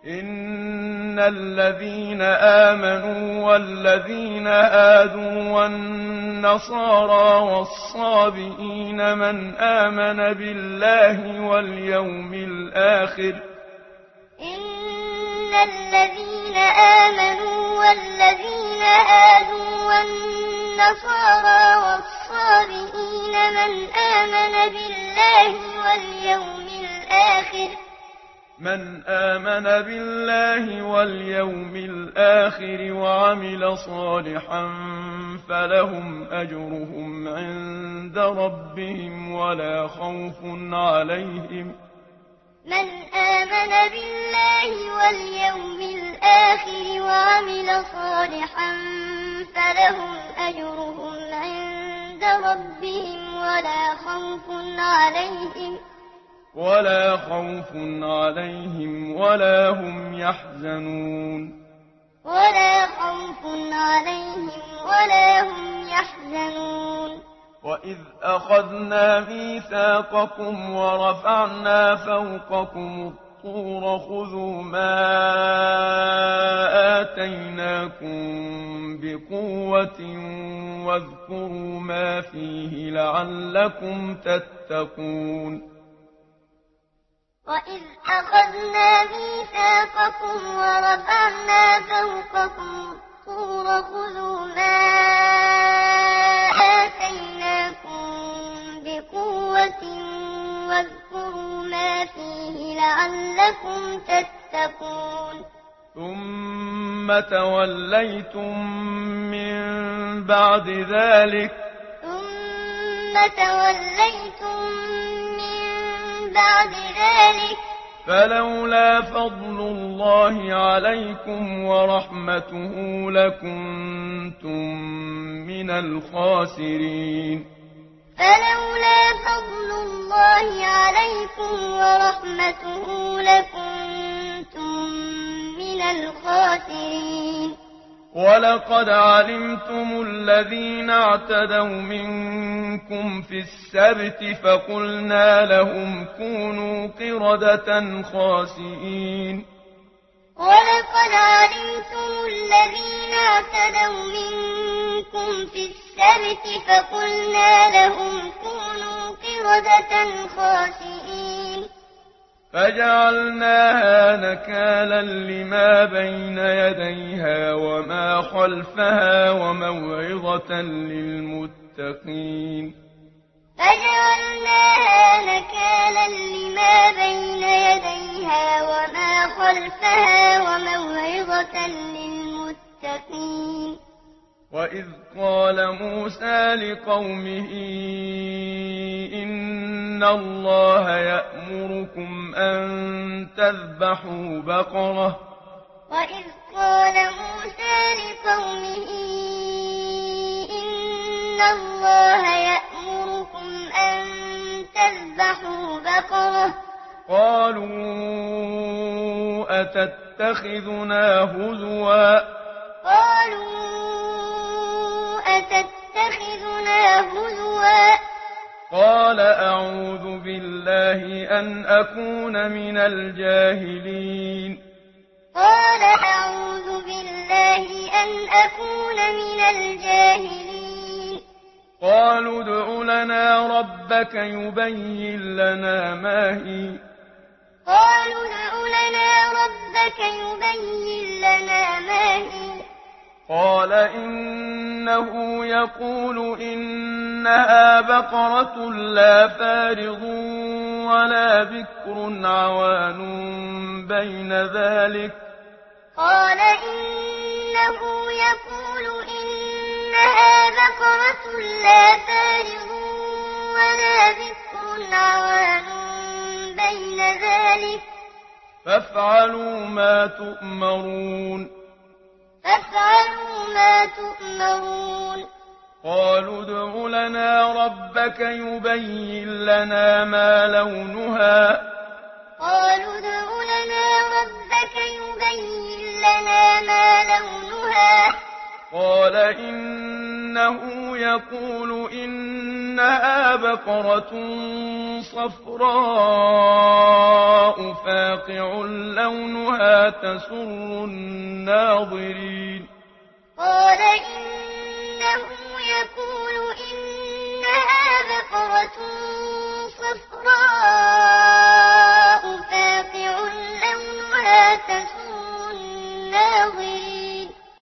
إن الذين آمنوا والذين هادوا والنصارى والصابئين من آمن بالله واليوم الآخر إن الذين آمنوا والذين هادوا والنصارى والصابئين من آمن بالله واليوم الآخر وعمل صالحا فلهم أجرهم عند ربهم ولا خوف عليهم من آمن بالله واليوم الآخر وعمل صالحا فلهم أجرهم عند ربهم ولا خوف عليهم ولا هم يحزنون وإذ أخذنا ميثاقكم ورفعنا فوقكم الطور خذوا ما آتيناكم بقوة واذكروا ما فيه لعلكم تتقون وإذ أخذنا ميثاقكم ورفعنا فوقكم الطور خذوا ما آتيناكم بقوة واذكروا ما فيه لعلكم تتقون ثم توليتم من بعد ذلك فلولا فضل الله عليكم ورحمته لكنتم من الخاسرين ولقد علمتم الذين اعتدوا منكم في السبت فقلنا لهم كونوا قردة خاسئين ولقد علمتم الذين اعتدوا منكم في السبت فقلنا لهم كونوا قردة خاسئين فجعلناها نكالا لما بين يديها وما خلفها وموعظة للمتقين وإذ قال موسى لقومه إن الله يأمركم أن تذبحوا بقرة قالوا أتتخذنا هزوا قال أعوذ بالله أن أكون من الجاهلين قالوا ادع لنا ربك يبين لنا ما هي قال إنه يقول إنها بقرة لا فارض ولا بكر عوان بين ذلك فافعلوا ما تؤمرون قالوا ادع لنا ربك يبين لنا ما لونها قال إن إنه يقول إنها بقرة صفراء فاقع لونها تسر الناظرين قال إنه يقول إنها بقرة